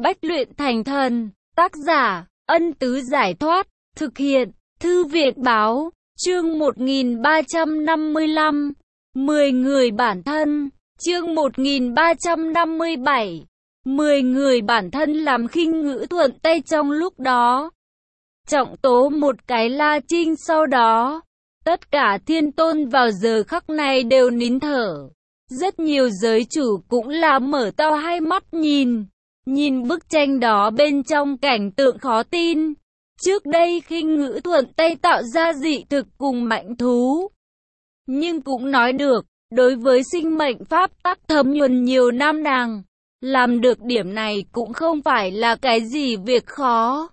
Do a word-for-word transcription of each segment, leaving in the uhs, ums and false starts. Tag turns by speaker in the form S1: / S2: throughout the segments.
S1: Bách luyện thành thần. Tác giả, Ân Tứ Giải Thoát. Thực hiện, Thư viện Báo. Chương một nghìn ba trăm năm mươi lăm. mười người bản thân. Chương một nghìn ba trăm năm mươi bảy. mười người bản thân làm khinh ngữ thuận tay trong lúc đó. Trọng tố một cái La Trinh sau đó. Tất cả thiên tôn vào giờ khắc này đều nín thở. Rất nhiều giới chủ cũng là mở to hai mắt nhìn. Nhìn bức tranh đó bên trong cảnh tượng khó tin. Trước đây khinh ngữ thuận tay tạo ra dị thực cùng mạnh thú. Nhưng cũng nói được, đối với sinh mệnh pháp tắc thấm nhuần nhiều năm nàng, làm được điểm này cũng không phải là cái gì việc khó.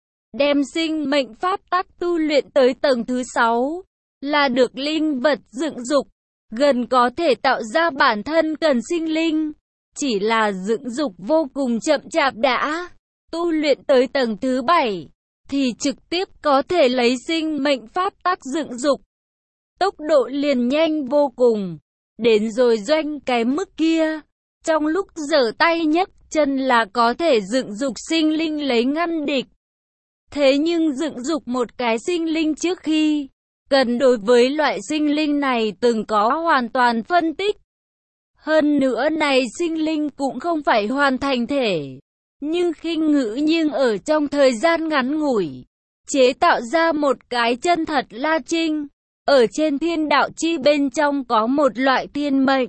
S1: Đem sinh mệnh pháp tắc tu luyện tới tầng thứ sáu, là được linh vật dựng dục, gần có thể tạo ra bản thân cần sinh linh. Chỉ là dựng dục vô cùng chậm chạp đã. Tu luyện tới tầng thứ bảy, thì trực tiếp có thể lấy sinh mệnh pháp tắc dựng dục. Tốc độ liền nhanh vô cùng. Đến rồi doanh cái mức kia, trong lúc giở tay nhấc chân là có thể dựng dục sinh linh lấy ngăn địch. Thế nhưng dựng dục một cái sinh linh trước khi, cần đối với loại sinh linh này từng có hoàn toàn phân tích. Hơn nữa này sinh linh cũng không phải hoàn thành thể. Nhưng khinh ngữ nhưng ở trong thời gian ngắn ngủi, chế tạo ra một cái chân thật La Trinh. Ở trên thiên đạo chi bên trong có một loại thiên mệnh.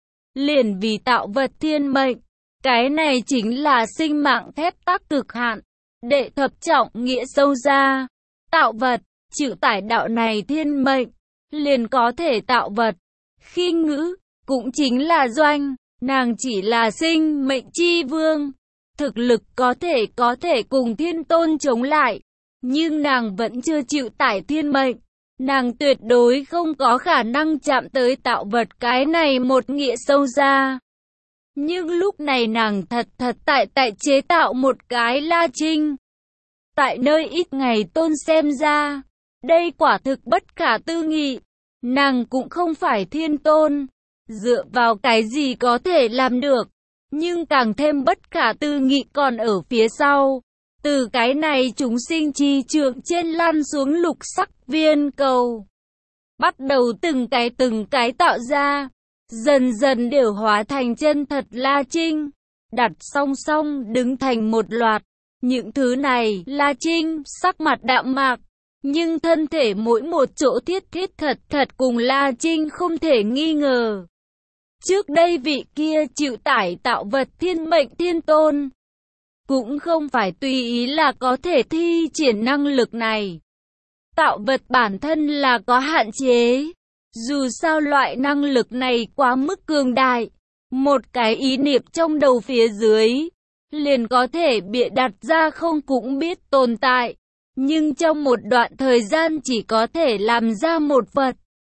S1: Liền vì tạo vật thiên mệnh. Cái này chính là sinh mạng phép tắc cực hạn. Đệ thập trọng nghĩa sâu ra. Tạo vật, chịu tải đạo này thiên mệnh. Liền có thể tạo vật. Khinh ngữ, cũng chính là doanh. Nàng chỉ là sinh mệnh chi vương. Thực lực có thể có thể cùng thiên tôn chống lại. Nhưng nàng vẫn chưa chịu tải thiên mệnh. Nàng tuyệt đối không có khả năng chạm tới tạo vật cái này một nghĩa sâu ra. Nhưng lúc này nàng thật thật tại tại chế tạo một cái La Trinh. Tại nơi ít ngày tôn xem ra, đây quả thực bất khả tư nghị. Nàng cũng không phải thiên tôn. Dựa vào cái gì có thể làm được. Nhưng càng thêm bất khả tư nghị còn ở phía sau. Từ cái này chúng sinh chi trượng trên lăn xuống lục sắc viên cầu. Bắt đầu từng cái từng cái tạo ra. Dần dần đều hóa thành chân thật La Trinh. Đặt song song đứng thành một loạt. Những thứ này La Trinh sắc mặt đạm mạc. Nhưng thân thể mỗi một chỗ thiết thiết thật thật cùng La Trinh không thể nghi ngờ. Trước đây vị kia chịu tải tạo vật thiên mệnh thiên tôn. Cũng không phải tùy ý là có thể thi triển năng lực này. Tạo vật bản thân là có hạn chế. Dù sao loại năng lực này quá mức cường đại. Một cái ý niệm trong đầu phía dưới, liền có thể bịa đặt ra không cũng biết tồn tại. Nhưng trong một đoạn thời gian chỉ có thể làm ra một vật.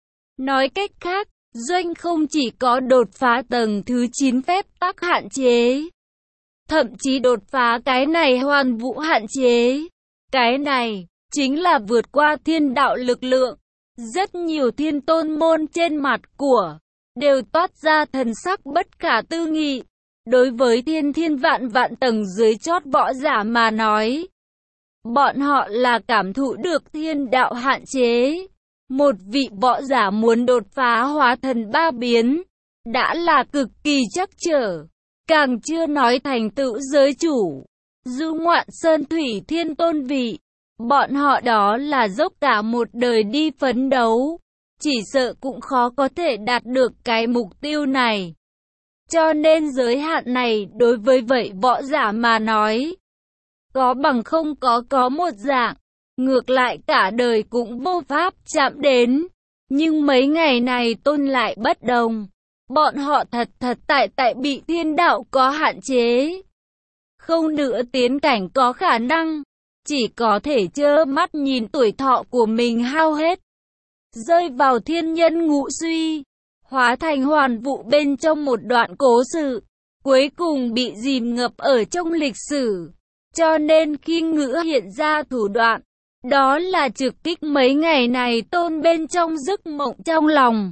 S1: Nói cách khác, doanh không chỉ có đột phá tầng thứ chín phép tắc hạn chế. Thậm chí đột phá cái này hoàn vũ hạn chế. Cái này, chính là vượt qua thiên đạo lực lượng. Rất nhiều thiên tôn môn trên mặt của, đều toát ra thần sắc bất khả tư nghị. Đối với thiên thiên vạn vạn tầng dưới chót võ giả mà nói. Bọn họ là cảm thụ được thiên đạo hạn chế. Một vị võ giả muốn đột phá hóa thần ba biến, đã là cực kỳ chắc trở. Càng chưa nói thành tựu giới chủ, du ngoạn sơn thủy thiên tôn vị. Bọn họ đó là dốc cả một đời đi phấn đấu. Chỉ sợ cũng khó có thể đạt được cái mục tiêu này. Cho nên giới hạn này đối với vậy võ giả mà nói. Có bằng không có có một dạng. Ngược lại cả đời cũng vô pháp chạm đến. Nhưng mấy ngày này tôn lại bất đồng. Bọn họ thật thật tại tại bị thiên đạo có hạn chế. Không nữa tiến cảnh có khả năng. Chỉ có thể trơ mắt nhìn tuổi thọ của mình hao hết. Rơi vào thiên nhân ngũ suy. Hóa thành hoàn vụ bên trong một đoạn cố sự. Cuối cùng bị dìm ngập ở trong lịch sử. Cho nên khi ngữ hiện ra thủ đoạn. Đó là trực kích mấy ngày này tôn bên trong giấc mộng trong lòng.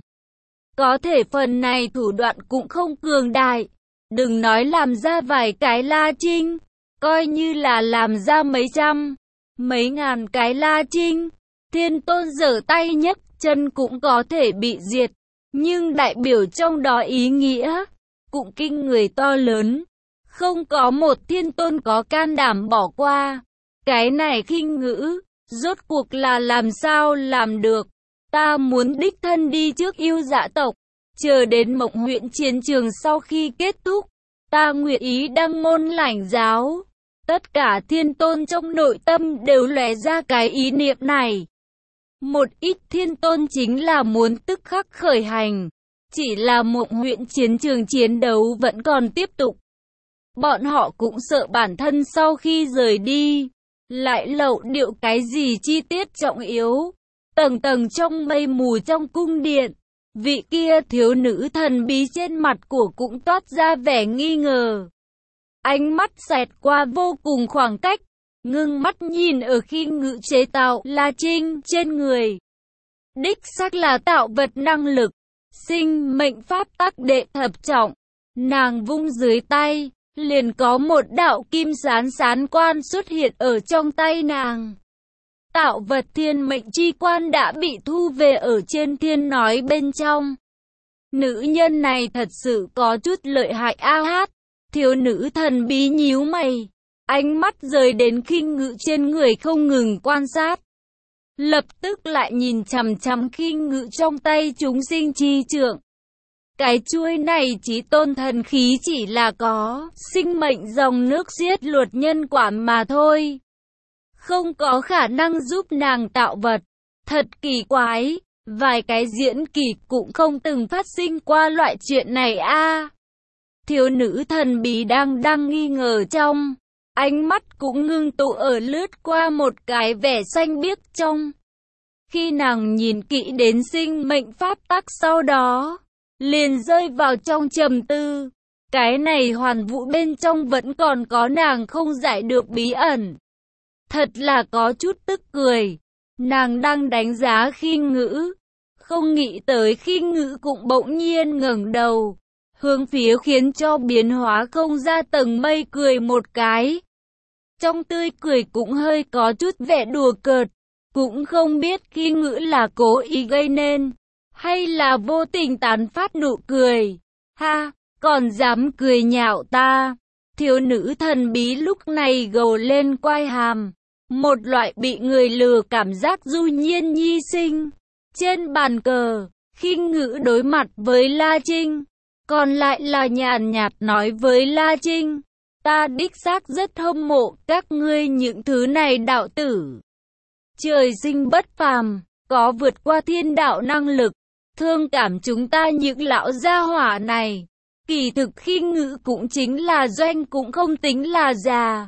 S1: Có thể phần này thủ đoạn cũng không cường đại. Đừng nói làm ra vài cái La Trinh. coi như là làm ra mấy trăm, mấy ngàn cái La Trinh, Thiên Tôn giở tay nhấc chân cũng có thể bị diệt, nhưng đại biểu trong đó ý nghĩa cũng kinh người to lớn, không có một Thiên Tôn có can đảm bỏ qua. Cái này khinh ngữ, rốt cuộc là làm sao làm được? Ta muốn đích thân đi trước yêu dạ tộc, chờ đến Mộng huyện chiến trường sau khi kết thúc, ta nguyện ý đăng môn lãnh giáo. Tất cả Thiên Tôn trong nội tâm đều lóe ra cái ý niệm này. Một ít Thiên Tôn chính là muốn tức khắc khởi hành, chỉ là Mộng huyện chiến trường chiến đấu vẫn còn tiếp tục. Bọn họ cũng sợ bản thân sau khi rời đi, lại lậu điệu cái gì chi tiết trọng yếu. Tầng tầng trong mây mù trong cung điện, vị kia thiếu nữ thần bí trên mặt của cũng toát ra vẻ nghi ngờ. Ánh mắt xẹt qua vô cùng khoảng cách, ngưng mắt nhìn ở khi ngự chế tạo La Trinh trên người. Đích xác là tạo vật năng lực, sinh mệnh pháp tắc đệ thập trọng. Nàng vung dưới tay, liền có một đạo kim sán sán quan xuất hiện ở trong tay nàng. Tạo vật thiên mệnh chi quan đã bị thu về ở trên thiên nói bên trong. Nữ nhân này thật sự có chút lợi hại a hát. Thiếu nữ thần bí nhíu mày, ánh mắt rời đến khinh ngự trên người không ngừng quan sát. Lập tức lại nhìn chằm chằm khinh ngự trong tay chúng sinh chi trượng. Cái chuôi này chí tôn thần khí chỉ là có sinh mệnh dòng nước giết luật nhân quả mà thôi. Không có khả năng giúp nàng tạo vật. Thật kỳ quái, vài cái diễn kịch cũng không từng phát sinh qua loại chuyện này a. Thiếu nữ thần bí đang đang nghi ngờ trong, ánh mắt cũng ngưng tụ ở lướt qua một cái vẻ xanh biếc trong. Khi nàng nhìn kỹ đến sinh mệnh pháp tắc sau đó, liền rơi vào trong trầm tư. Cái này hoàn vũ bên trong vẫn còn có nàng không giải được bí ẩn. Thật là có chút tức cười. Nàng đang đánh giá khinh ngữ, không nghĩ tới khinh ngữ cũng bỗng nhiên ngẩng đầu, hướng phía khiến cho biến hóa không ra tầng mây cười một cái. Trong tươi cười cũng hơi có chút vẻ đùa cợt, cũng không biết khinh ngữ là cố ý gây nên, hay là vô tình tán phát nụ cười. Ha, còn dám cười nhạo ta. Thiếu nữ thần bí lúc này gầu lên quai hàm, một loại bị người lừa cảm giác du nhiên nhi sinh. Trên bàn cờ, khinh ngữ đối mặt với La Trinh, còn lại là nhàn nhạt nói với La Trinh, ta đích xác rất hâm mộ các ngươi những thứ này đạo tử. Trời sinh bất phàm, có vượt qua thiên đạo năng lực, thương cảm chúng ta những lão gia hỏa này. Kỳ thực khinh ngữ cũng chính là Doanh cũng không tính là già.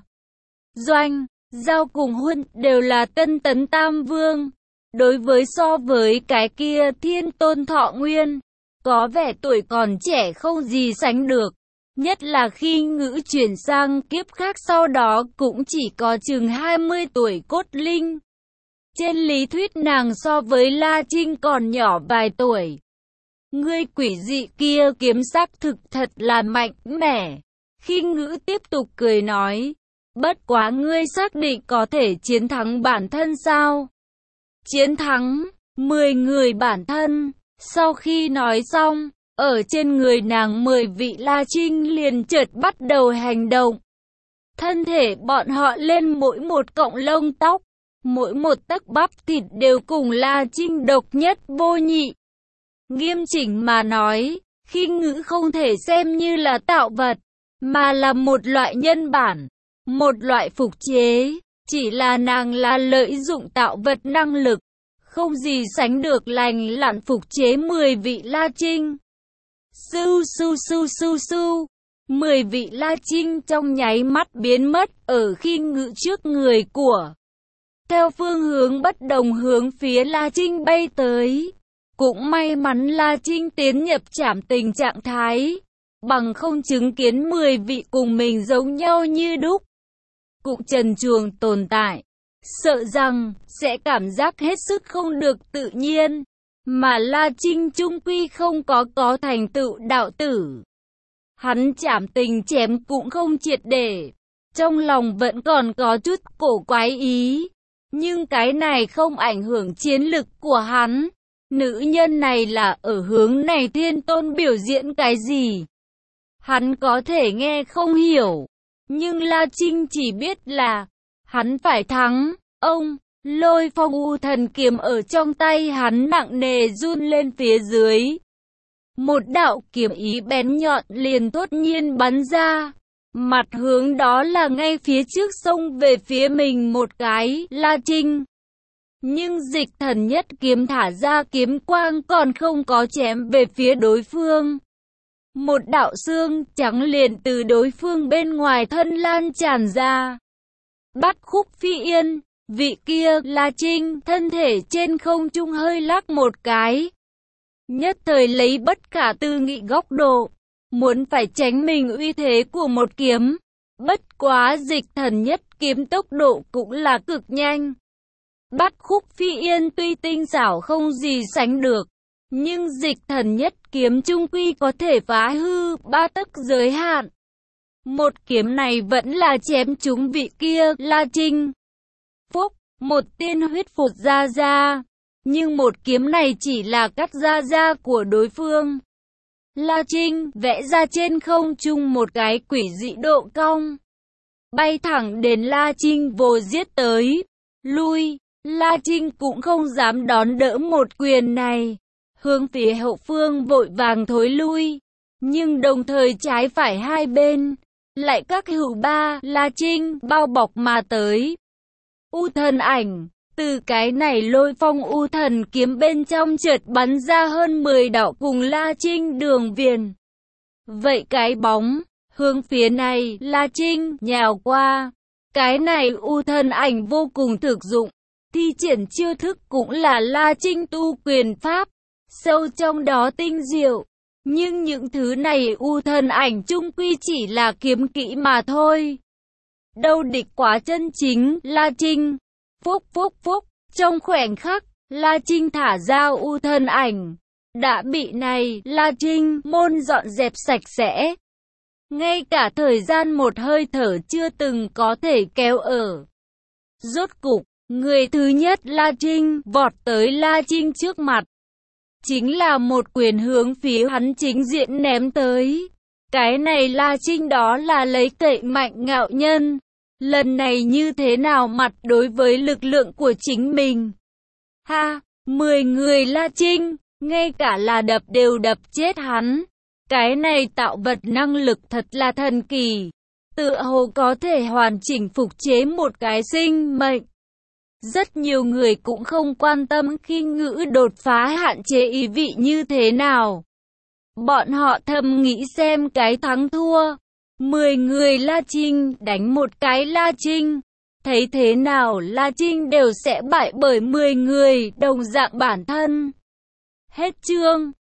S1: Doanh, Giao cùng Huân đều là tân tấn tam vương. Đối với so với cái kia Thiên Tôn Thọ Nguyên, có vẻ tuổi còn trẻ không gì sánh được. Nhất là khi ngữ chuyển sang kiếp khác sau đó cũng chỉ có chừng hai mươi tuổi cốt linh. Trên lý thuyết nàng so với La Trinh còn nhỏ vài tuổi. Ngươi quỷ dị kia kiếm sắc thực thật là mạnh mẽ. Khi ngữ tiếp tục cười nói, bất quá ngươi xác định có thể chiến thắng bản thân sao? Chiến thắng, mười người bản thân. Sau khi nói xong, ở trên người nàng mười vị La Trinh liền chợt bắt đầu hành động. Thân thể bọn họ lên mỗi một cọng lông tóc, mỗi một tấc bắp thịt đều cùng La Trinh độc nhất vô nhị. Nghiêm chỉnh mà nói, khinh ngữ không thể xem như là tạo vật, mà là một loại nhân bản, một loại phục chế. Chỉ là nàng là lợi dụng tạo vật năng lực, không gì sánh được lành lặn phục chế mười vị La Trinh. Su su su su su, mười vị La Trinh trong nháy mắt biến mất ở khinh ngữ trước người của. Theo phương hướng bất đồng hướng phía La Trinh bay tới. Cũng may mắn La Trinh tiến nhập trảm tình trạng thái, bằng không chứng kiến mười vị cùng mình giống nhau như đúc. Cũng trần truồng tồn tại, sợ rằng sẽ cảm giác hết sức không được tự nhiên, mà La Trinh chung quy không có có thành tựu đạo tử. Hắn trảm tình chém cũng không triệt để, trong lòng vẫn còn có chút cổ quái ý. Nhưng cái này không ảnh hưởng chiến lực của hắn. Nữ nhân này là ở hướng này thiên tôn biểu diễn cái gì? Hắn có thể nghe không hiểu. Nhưng La Trinh chỉ biết là hắn phải thắng. Ông, Lôi Phong U Thần kiếm ở trong tay hắn nặng nề run lên phía dưới. Một đạo kiếm ý bén nhọn liền thốt nhiên bắn ra. Mặt hướng đó là ngay phía trước xông về phía mình một cái, La Trinh. Nhưng Dịch Thần Nhất kiếm thả ra kiếm quang còn không có chém về phía đối phương. Một đạo xương trắng liền từ đối phương bên ngoài thân lan tràn ra. Bắt Khúc Phi Yên, vị kia La Trinh thân thể trên không trung hơi lắc một cái. Nhất thời lấy bất khả tư nghị góc độ, muốn phải tránh mình uy thế của một kiếm. Bất quá Dịch Thần Nhất kiếm tốc độ cũng là cực nhanh. Bắt Khúc Phi Yên tuy tinh xảo không gì sánh được, nhưng Dịch Thần Nhất kiếm trung quy có thể phá hư ba tấc giới hạn. Một kiếm này vẫn là chém trúng vị kia La Trinh. Phúc, một tiên huyết phụt ra ra, nhưng một kiếm này chỉ là cắt ra da của đối phương. La Trinh vẽ ra trên không trung một cái quỷ dị độ cong, bay thẳng đến La Trinh vồ giết tới. Lui, La Trinh cũng không dám đón đỡ một quyền này, hướng phía hậu phương vội vàng thối lui. Nhưng đồng thời trái phải hai bên lại các hữu ba La Trinh bao bọc mà tới. U Thần ảnh, từ cái này Lôi Phong U Thần kiếm bên trong chợt bắn ra hơn mười đạo cùng La Trinh đường viền. Vậy cái bóng hướng phía này La Trinh nhào qua. Cái này U Thần ảnh vô cùng thực dụng, thi triển chiêu thức cũng là La Trinh tu quyền pháp, sâu trong đó tinh diệu. Nhưng những thứ này U Thần ảnh chung quy chỉ là kiếm kỹ mà thôi. Đâu địch quá chân chính. La Trinh, phúc phúc phúc, trong khoảnh khắc, La Trinh thả ra U Thần ảnh. Đã bị này, La Trinh môn dọn dẹp sạch sẽ. Ngay cả thời gian một hơi thở chưa từng có thể kéo ở. Rốt cục, người thứ nhất La Trinh vọt tới La Trinh trước mặt. Chính là một quyền hướng phía hắn chính diện ném tới. Cái này La Trinh đó là lấy cậy mạnh ngạo nhân. Lần này như thế nào mặt đối với lực lượng của chính mình. Ha, mười người La Trinh, ngay cả là đập đều đập chết hắn. Cái này tạo vật năng lực thật là thần kỳ. Tựa hồ có thể hoàn chỉnh phục chế một cái sinh mệnh. Rất nhiều người cũng không quan tâm khi ngữ đột phá hạn chế ý vị như thế nào. Bọn họ thầm nghĩ xem cái thắng thua. Mười người La Trinh đánh một cái La Trinh. Thấy thế nào La Trinh đều sẽ bại bởi mười người đồng dạng bản thân. Hết chương.